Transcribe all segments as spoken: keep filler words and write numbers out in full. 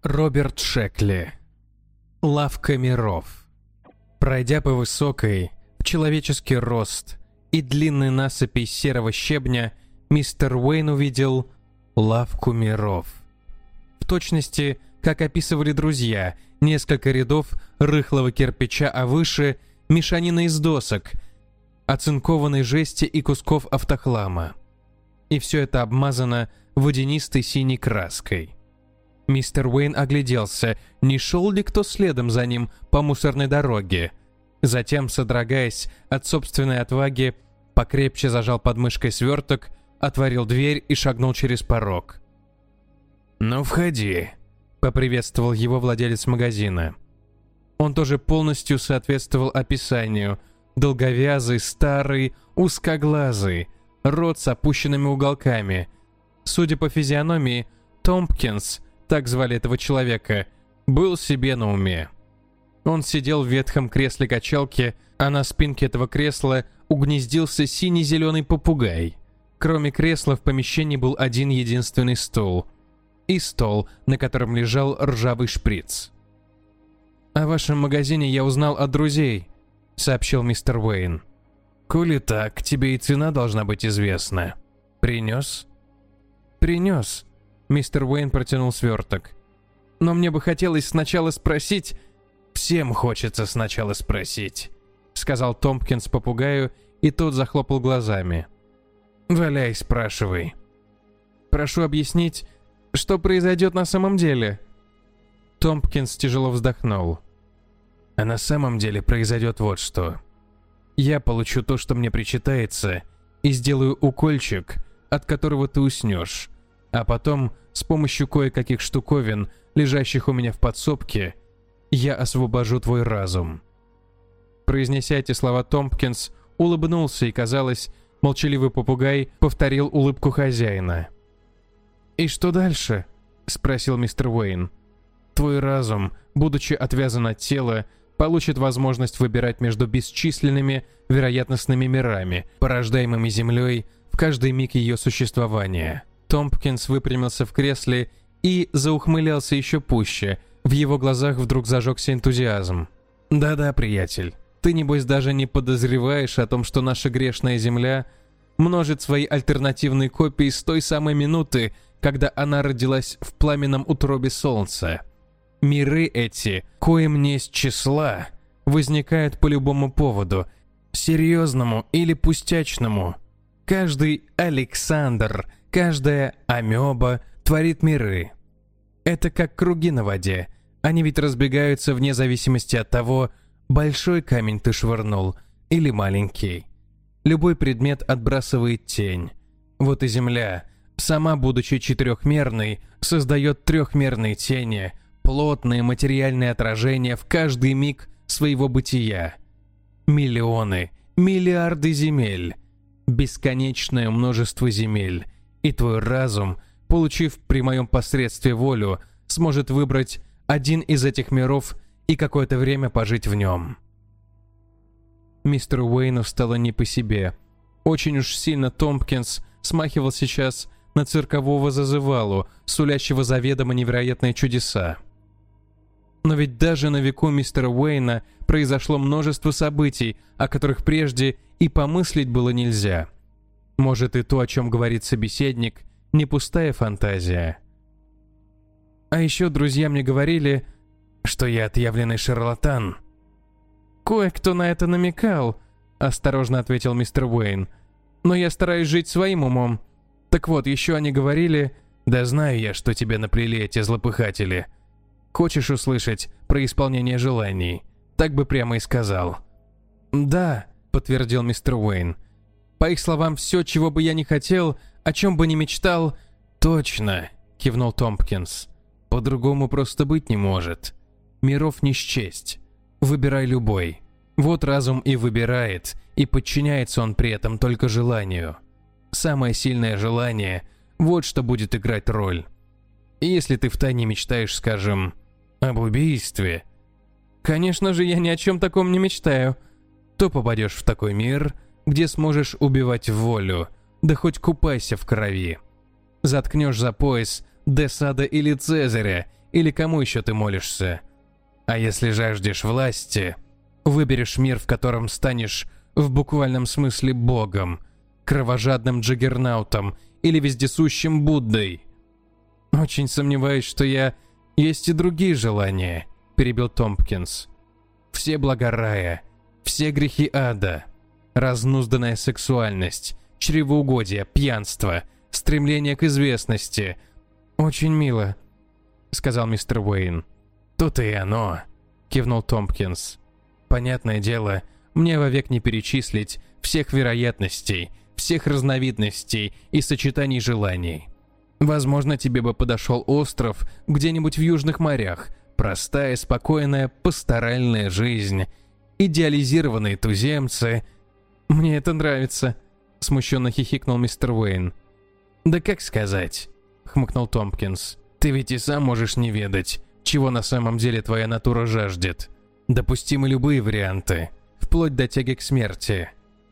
Роберт Шекли. Лавка миров. Пройдя по высокой, в человеческий рост и длинной насыпи серого щебня, мистер Уэйн увидел лавку миров. В точности, как описывали друзья, несколько рядов рыхлого кирпича, а выше — мешанина из досок, оцинкованной жести и кусков автохлама. И все это обмазано водянистой синей краской. Мистер Уэйн огляделся, не шел ли кто следом за ним по мусорной дороге. Затем, содрогаясь от собственной отваги, покрепче зажал под мышкой сверток, отворил дверь и шагнул через порог. «Ну, входи», — поприветствовал его владелец магазина. Он тоже полностью соответствовал описанию. Долговязый, старый, узкоглазый, рот с опущенными уголками. Судя по физиономии, Томпкинс, так звали этого человека, был себе на уме. Он сидел в ветхом кресле-качалке, а на спинке этого кресла угнездился синий-зеленый попугай. Кроме кресла в помещении был один единственный стул. И стол, на котором лежал ржавый шприц. «О вашем магазине я узнал от друзей», — сообщил мистер Уэйн. «Коли так, тебе и цена должна быть известна. Принес?» «Принес». Мистер Уэйн протянул сверток. «Но мне бы хотелось сначала спросить...» «Всем хочется сначала спросить», — сказал Томпкинс попугаю, и тот захлопал глазами. «Валяй, спрашивай». «Прошу объяснить, что произойдет на самом деле?» Томпкинс тяжело вздохнул. «А на самом деле произойдет вот что. Я получу то, что мне причитается, и сделаю укольчик, от которого ты уснешь. А потом, с помощью кое-каких штуковин, лежащих у меня в подсобке, я освобожу твой разум». Произнеся эти слова, Томпкинс улыбнулся, и, казалось, молчаливый попугай повторил улыбку хозяина. «И что дальше?» — спросил мистер Уэйн. «Твой разум, будучи отвязан от тела, получит возможность выбирать между бесчисленными вероятностными мирами, порождаемыми Землей в каждый миг ее существования». Томпкинс выпрямился в кресле и заухмылялся еще пуще. В его глазах вдруг зажегся энтузиазм. «Да-да, приятель, ты, небось, даже не подозреваешь о том, что наша грешная Земля множит свои альтернативные копии с той самой минуты, когда она родилась в пламенном утробе Солнца. Миры эти, коим несть числа, возникают по любому поводу, серьезному или пустячному. Каждый Александр, каждая амеба творит миры. Это как круги на воде. Они ведь разбегаются вне зависимости от того, большой камень ты швырнул или маленький. Любой предмет отбрасывает тень. Вот и Земля, сама будучи четырехмерной, создает трехмерные тени, плотные материальные отражения в каждый миг своего бытия. Миллионы, миллиарды земель, бесконечное множество земель, и твой разум, получив при моем посредстве волю, сможет выбрать один из этих миров и какое-то время пожить в нем». Мистеру Уэйну стало не по себе. Очень уж сильно Томпкинс смахивал сейчас на циркового зазывалу, сулящего заведомо невероятные чудеса. Но ведь даже на веку мистера Уэйна произошло множество событий, о которых прежде и помыслить было нельзя. Может, и то, о чем говорит собеседник, не пустая фантазия. А еще друзья мне говорили, что я отъявленный шарлатан. «Кое-кто на это намекал», — осторожно ответил мистер Уэйн. «Но я стараюсь жить своим умом. Так вот, еще они говорили...» «Да знаю я, что тебе наплели эти злопыхатели. Хочешь услышать про исполнение желаний? Так бы прямо и сказал». «Да», — подтвердил мистер Уэйн. «По их словам, все, чего бы я не хотел, о чем бы ни мечтал...» «Точно», — кивнул Томпкинс. «По-другому просто быть не может. Миров не счесть. Выбирай любой. Вот разум и выбирает, и подчиняется он при этом только желанию. Самое сильное желание — вот что будет играть роль. И если ты втайне мечтаешь, скажем, об убийстве, конечно же, я ни о чем таком не мечтаю, то попадешь в такой мир, где сможешь убивать в волю, да хоть купайся в крови. Заткнешь за пояс Де Сада или Цезаря, или кому еще ты молишься? А если жаждешь власти, выберешь мир, в котором станешь в буквальном смысле богом, кровожадным джаггернаутом или вездесущим Буддой. Очень сомневаюсь, что я... Есть и другие желания, перебил Томпкинс. Все блага рая, все грехи ада, разнузданная сексуальность, чревоугодие, пьянство, стремление к известности. Очень мило, сказал мистер Уэйн. То-то и оно, кивнул Томпкинс. Понятное дело, мне вовек не перечислить всех вероятностей, всех разновидностей и сочетаний желаний. Возможно, тебе бы подошел остров где-нибудь в южных морях, простая, спокойная, пасторальная жизнь, идеализированные туземцы. Мне это нравится, смущенно хихикнул мистер Уэйн. Да как сказать, хмыкнул Томпкинс. Ты ведь и сам можешь не ведать, чего на самом деле твоя натура жаждет. Допустимы любые варианты, вплоть до тяги к смерти.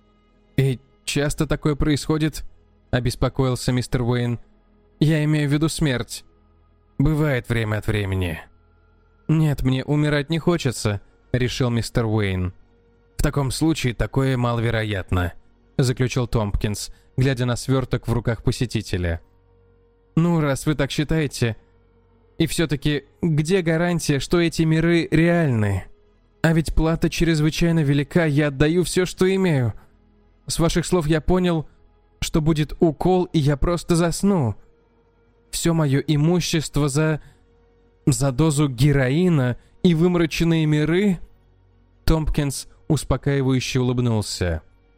И часто такое происходит? Обеспокоился мистер Уэйн. Я имею в виду смерть. Бывает время от времени. Нет, мне умирать не хочется, решил мистер Уэйн. В таком случае такое маловероятно, заключил Томпкинс, глядя на сверток в руках посетителя. Ну, раз вы так считаете. И все-таки, где гарантия, что эти миры реальны? А ведь плата чрезвычайно велика, я отдаю все, что имею. С ваших слов я понял, что будет укол, и я просто засну. Все мое имущество за... за дозу героина и вымороченные миры? Томпкинс успокаивающе улыбнулся.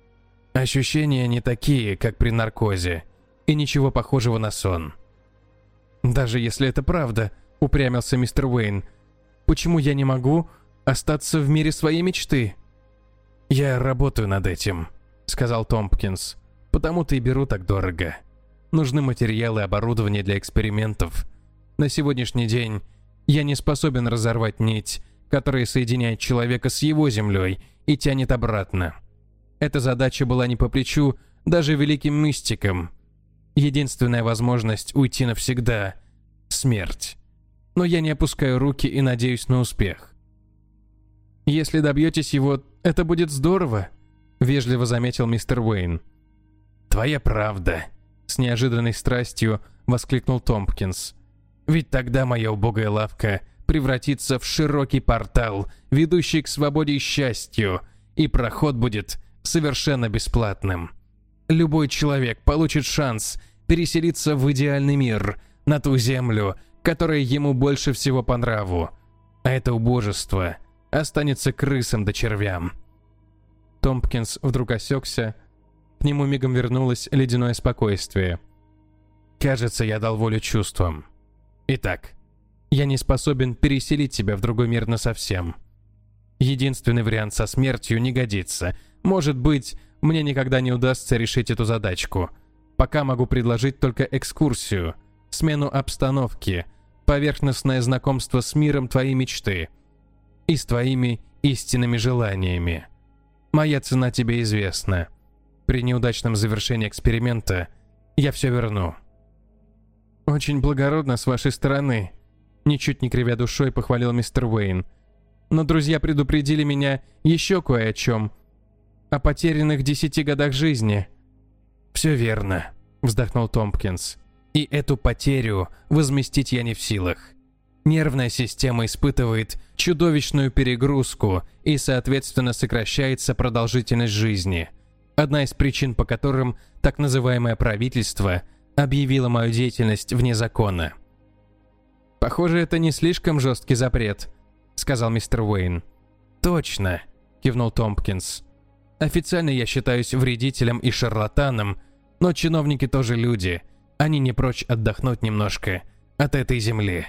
Ощущения не такие, как при наркозе, и ничего похожего на сон. Даже если это правда, упрямился мистер Уэйн, почему я не могу остаться в мире своей мечты? Я работаю над этим, сказал Томпкинс, потому-то и беру так дорого. Нужны материалы и оборудование для экспериментов. На сегодняшний день я не способен разорвать нить, которая соединяет человека с его землей и тянет обратно. Эта задача была не по плечу даже великим мистикам. Единственная возможность уйти навсегда — смерть. Но я не опускаю руки и надеюсь на успех. «Если добьетесь его, это будет здорово», — вежливо заметил мистер Уэйн. «Твоя правда», — с неожиданной страстью воскликнул Томпкинс. «Ведь тогда моя убогая лавка превратится в широкий портал, ведущий к свободе и счастью, и проход будет совершенно бесплатным. Любой человек получит шанс переселиться в идеальный мир, на ту землю, которая ему больше всего по нраву. А это убожество останется крысам да червям». Томпкинс вдруг осекся. К нему мигом вернулось ледяное спокойствие. «Кажется, я дал волю чувствам. Итак, я не способен переселить тебя в другой мир насовсем. Единственный вариант со смертью не годится. Может быть, мне никогда не удастся решить эту задачку. Пока могу предложить только экскурсию, смену обстановки, поверхностное знакомство с миром твоей мечты и с твоими истинными желаниями. Моя цена тебе известна. При неудачном завершении эксперимента я все верну». «Очень благородно с вашей стороны», — ничуть не кривя душой похвалил мистер Уэйн. «Но друзья предупредили меня еще кое о чем. О потерянных десяти годах жизни». «Все верно», — вздохнул Томпкинс. «И эту потерю возместить я не в силах. Нервная система испытывает чудовищную перегрузку и, соответственно, сокращается продолжительность жизни. Одна из причин, по которым так называемое правительство объявило мою деятельность вне закона». «Похоже, это не слишком жесткий запрет», — сказал мистер Уэйн. «Точно», — кивнул Томпкинс. «Официально я считаюсь вредителем и шарлатаном, но чиновники тоже люди. Они не прочь отдохнуть немножко от этой земли».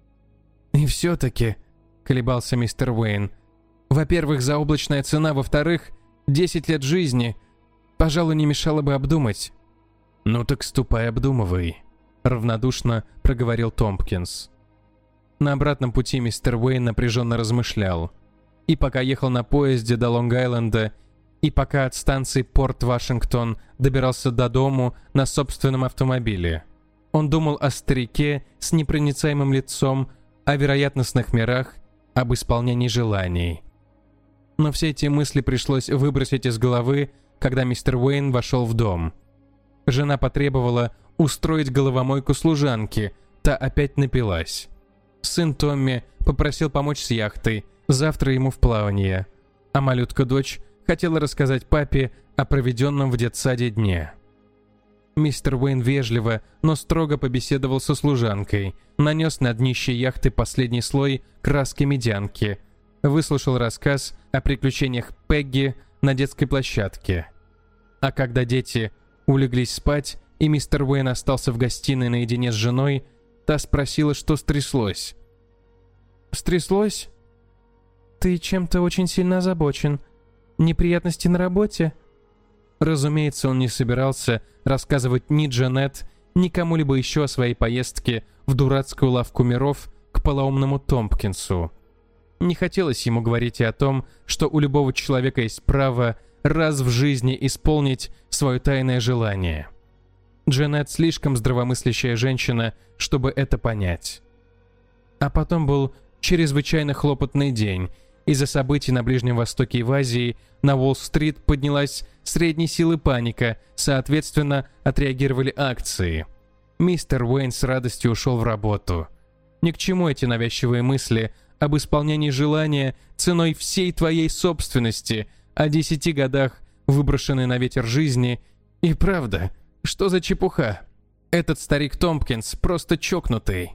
«И все-таки», — колебался мистер Уэйн, «во-первых, заоблачная цена, во-вторых, десять лет жизни. Пожалуй, не мешало бы обдумать». «Ну так ступай, обдумывай», — равнодушно проговорил Томпкинс. На обратном пути мистер Уэйн напряженно размышлял. И пока ехал на поезде до Лонг-Айленда, и пока от станции Порт-Вашингтон добирался до дому на собственном автомобиле. Он думал о старике с непроницаемым лицом, о вероятностных мирах, об исполнении желаний. Но все эти мысли пришлось выбросить из головы, когда мистер Уэйн вошел в дом. Жена потребовала устроить головомойку служанки, та опять напилась. Сын Томми попросил помочь с яхтой, завтра ему в плавание, а малютка-дочь хотела рассказать папе о проведенном в детсаде дне. Мистер Уэйн вежливо, но строго побеседовал со служанкой, нанес на днище яхты последний слой краски медянки, выслушал рассказ о приключениях Пегги на детской площадке. А когда дети улеглись спать, и мистер Уэйн остался в гостиной наедине с женой, та спросила, что стряслось. «Стряслось? Ты чем-то очень сильно озабочен. Неприятности на работе?» Разумеется, он не собирался рассказывать ни Джанет, ни кому-либо еще о своей поездке в дурацкую лавку миров к полоумному Томпкинсу. Не хотелось ему говорить и о том, что у любого человека есть право раз в жизни исполнить свое тайное желание. Джанет слишком здравомыслящая женщина, чтобы это понять. А потом был чрезвычайно хлопотный день. Из-за событий на Ближнем Востоке и в Азии на Уолл-стрит поднялась средней силы паника, соответственно, отреагировали акции. Мистер Уэйн с радостью ушел в работу. Ни к чему эти навязчивые мысли об исполнении желания ценой всей твоей собственности, о десяти годах, выброшенной на ветер жизни. И правда, что за чепуха? Этот старик Томпкинс просто чокнутый.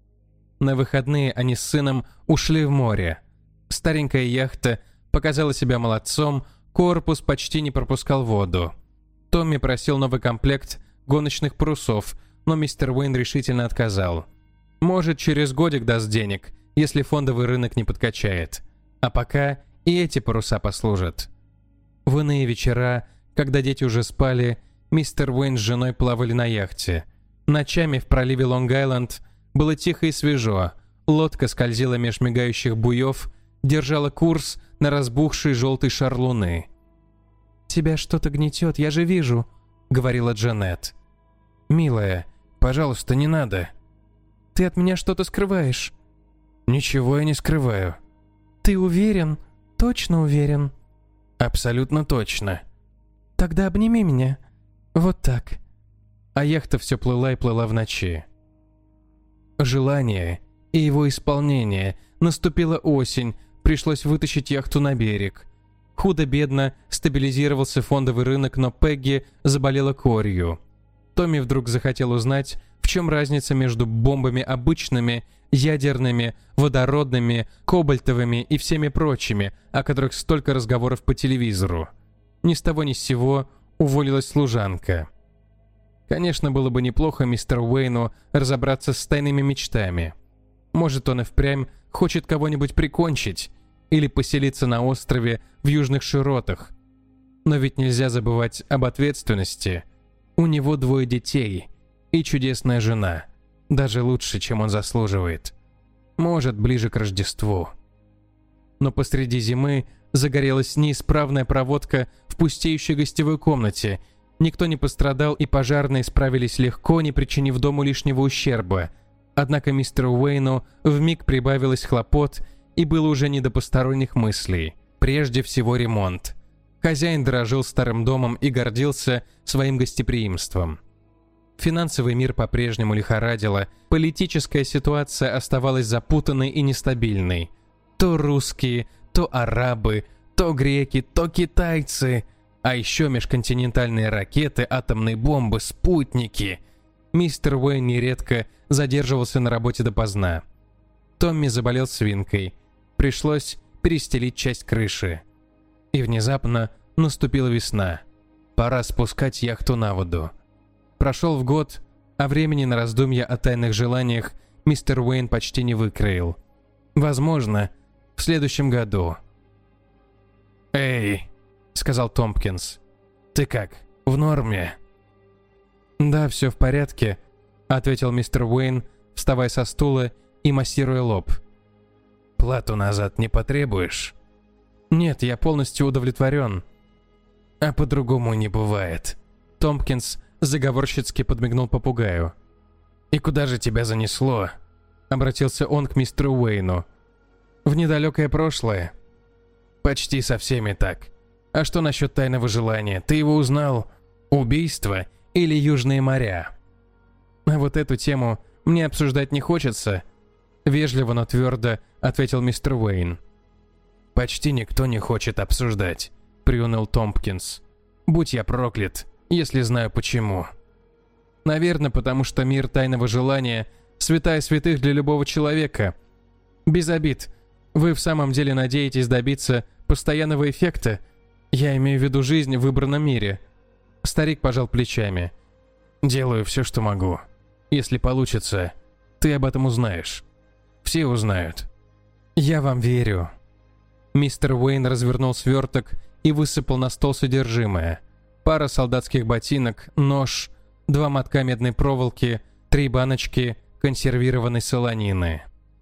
На выходные они с сыном ушли в море. Старенькая яхта показала себя молодцом, корпус почти не пропускал воду. Томми просил новый комплект гоночных парусов, но мистер Уэйн решительно отказал. Может, через годик даст денег, если фондовый рынок не подкачает. А пока и эти паруса послужат. В иные вечера, когда дети уже спали, мистер Уэйн с женой плавали на яхте. Ночами в проливе Лонг-Айленд было тихо и свежо. Лодка скользила меж мигающих буев, держала курс на разбухший желтый шар луны. «Тебя что-то гнетет, я же вижу», — говорила Джанет. «Милая, пожалуйста, не надо». «Ты от меня что-то скрываешь». «Ничего я не скрываю». «Ты уверен? Точно уверен?» «Абсолютно точно». «Тогда обними меня. Вот так». А яхта все плыла и плыла в ночи. Желание и его исполнение. Наступила осень, пришлось вытащить яхту на берег. Худо-бедно стабилизировался фондовый рынок, но Пегги заболела корью. Томми вдруг захотел узнать, в чем разница между бомбами обычными, ядерными, водородными, кобальтовыми и всеми прочими, о которых столько разговоров по телевизору. Ни с того ни с сего уволилась служанка. Конечно, было бы неплохо мистеру Уэйну разобраться с тайными мечтами. Может, он и впрямь хочет кого-нибудь прикончить или поселиться на острове в южных широтах. Но ведь нельзя забывать об ответственности. У него двое детей и чудесная жена, даже лучше, чем он заслуживает. Может, ближе к Рождеству. Но посреди зимы загорелась неисправная проводка в пустеющей гостевой комнате. Никто не пострадал, и пожарные справились легко, не причинив дому лишнего ущерба. Однако мистеру Уэйну вмиг прибавилось хлопот, и было уже не до посторонних мыслей. Прежде всего ремонт. Хозяин дорожил старым домом и гордился своим гостеприимством. Финансовый мир по-прежнему лихорадило, политическая ситуация оставалась запутанной и нестабильной. То русские, то арабы, то греки, то китайцы, а еще межконтинентальные ракеты, атомные бомбы, спутники. Мистер Уэйн нередко задерживался на работе допоздна. Томми заболел свинкой. Пришлось перестелить часть крыши. И внезапно наступила весна. Пора спускать яхту на воду. Прошел в год, а времени на раздумья о тайных желаниях мистер Уэйн почти не выкроил. Возможно, в следующем году. «Эй», — сказал Томпкинс, — «ты как, в норме?» «Да, все в порядке», — ответил мистер Уэйн, вставая со стула и массируя лоб. «Плату назад не потребуешь?» «Нет, я полностью удовлетворен». «А по-другому не бывает». Томпкинс заговорщицки подмигнул попугаю. «И куда же тебя занесло? обратился он к мистеру Уэйну. «В недалекое прошлое?» «Почти со всеми так. А что насчет тайного желания? Ты его узнал? Убийство или Южные моря?» «А вот эту тему мне обсуждать не хочется», — вежливо, но твердо ответил мистер Уэйн. «Почти никто не хочет обсуждать», — приуныл Томпкинс. «Будь я проклят, если знаю почему». «Наверное, потому что мир тайного желания — святая святых для любого человека. Без обид. Вы в самом деле надеетесь добиться постоянного эффекта? Я имею в виду жизнь в выбранном мире». Старик пожал плечами. «Делаю все, что могу. Если получится, ты об этом узнаешь. Все узнают». «Я вам верю». Мистер Уэйн развернул сверток и высыпал на стол содержимое. Пара солдатских ботинок, нож, два мотка медной проволоки, три баночки консервированной солонины.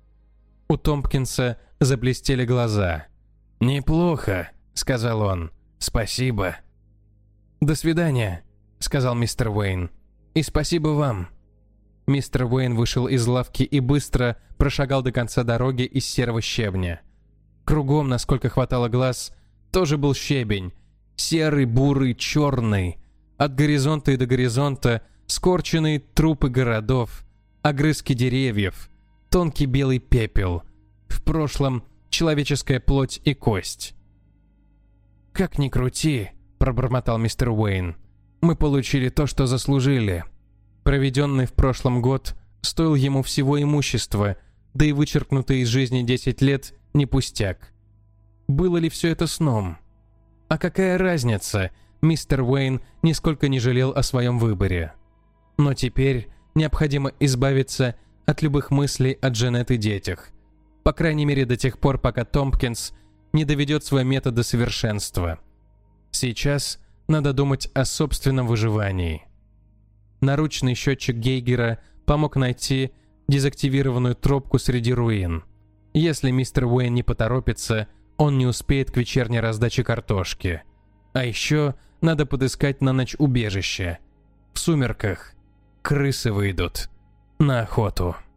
У Томпкинса заблестели глаза. «Неплохо», — сказал он. «Спасибо». «До свидания», — сказал мистер Уэйн. «И спасибо вам». Мистер Уэйн вышел из лавки и быстро прошагал до конца дороги из серого щебня. Кругом, насколько хватало глаз, тоже был щебень. Серый, бурый, черный. От горизонта и до горизонта скорченные трупы городов, огрызки деревьев, тонкий белый пепел. В прошлом человеческая плоть и кость. «Как ни крути», — пробормотал мистер Уэйн, — «мы получили то, что заслужили». Проведенный в прошлом год стоил ему всего имущества, да и вычеркнутые из жизни десять лет не пустяк. Было ли все это сном? А какая разница? Мистер Уэйн нисколько не жалел о своем выборе. Но теперь необходимо избавиться от любых мыслей о Джанет и детях. По крайней мере до тех пор, пока Томпкинс не доведет свой метод до совершенства. Сейчас надо думать о собственном выживании. Наручный счетчик Гейгера помог найти дезактивированную тропку среди руин. Если мистер Уэйн не поторопится, он не успеет к вечерней раздаче картошки. А еще надо подыскать на ночь убежище. В сумерках крысы выйдут на охоту.